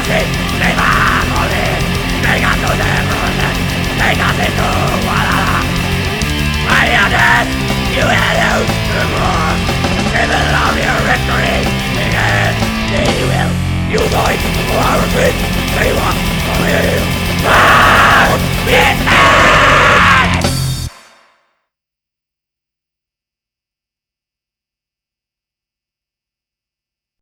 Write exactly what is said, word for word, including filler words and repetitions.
así, se va a morir, vengándose de Bruces, vengándose tu guarada. Marionettes, you will lose the war, even love your victory, again, they will, you die for our sins, they want to live.